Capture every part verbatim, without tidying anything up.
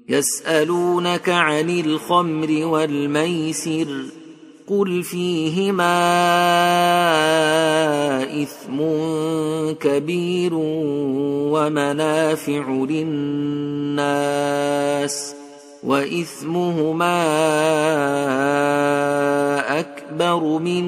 يسألونك عن الخمر والميسر قل فيهما إثم كبير ومنافع للناس وإثمهما أكبر من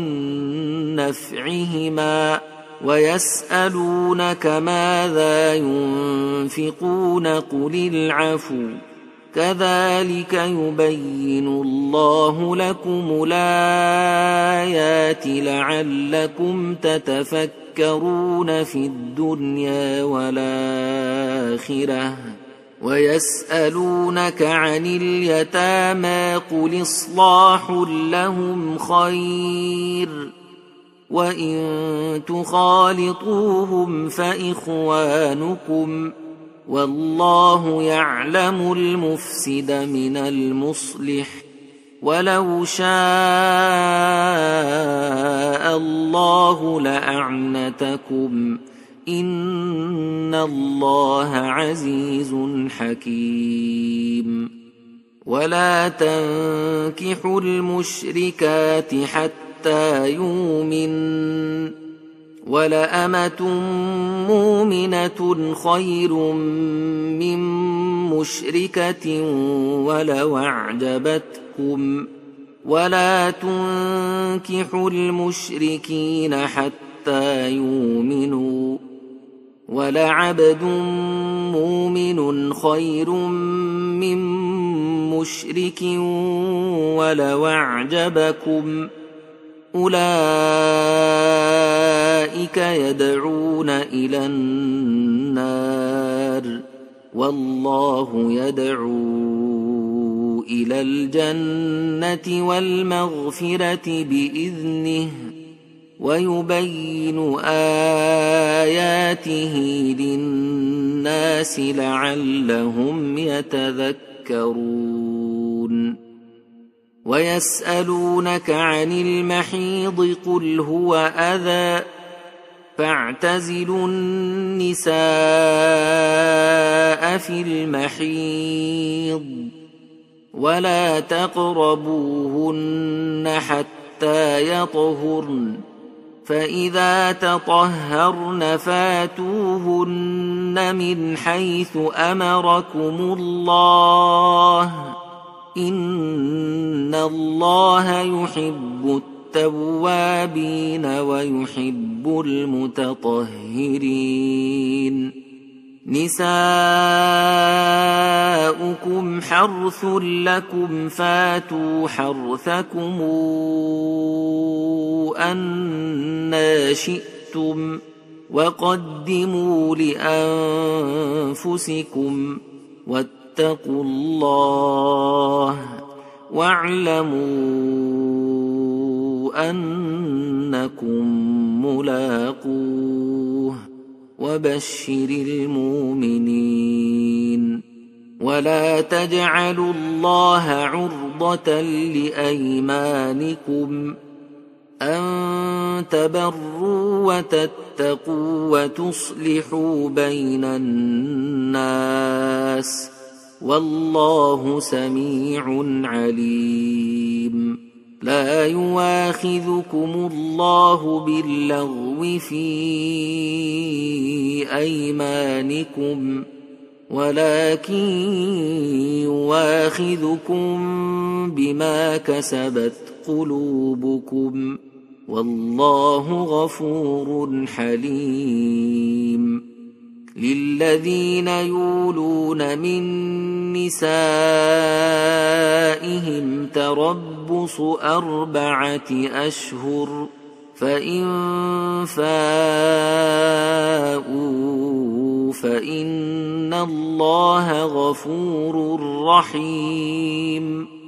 نفعهما ويسألونك ماذا ينفقون قل العفو كذلك يبين الله لكم الآيات لعلكم تتفكرون في الدنيا والآخرة ويسألونك عن اليتامى قل إصلاح لهم خير وإن تخالطوهم فإخوانكم والله يعلم المفسد من المصلح ولو شاء الله لأعنتكم إن الله عزيز حكيم ولا تنكحوا المشركات حتى يؤمنوا ولأمة مؤمنة خير من مشركة ولو أعجبتكم ولا تنكحوا المشركين حتى يؤمنوا ولعبد مؤمن خير من مشرك ولو أعجبكم أولئك يدعون إلى النار والله يدعو إلى الجنة والمغفرة بإذنه ويبين آياته للناس لعلهم يتذكرون ويسألونك عن المحيض قل هو أذى فاعتزلوا النساء في المحيض ولا تقربوهن حتى يطهرن فإذا تطهرن فاتوهن من حيث أمركم الله إن الله يحب التوابين ويحب المتطهرين نساؤكم حرث لكم فاتوا حرثكم أنى شئتم وقدموا لأنفسكم واتقوا الله واعلموا أنكم ملاقوه وبشر المؤمنين ولا تجعلوا الله عرضة لأيمانكم أن تبروا وتتقوا وتصلحوا بين الناس والله سميع عليم لا يواخذكم الله باللغو في أيمانكم ولكن يواخذكم بما كسبت قلوبكم والله غفور حليم للذين يولون من نسائهم تربص أربعة أشهر فإن فاءوا فإن الله غفور رحيم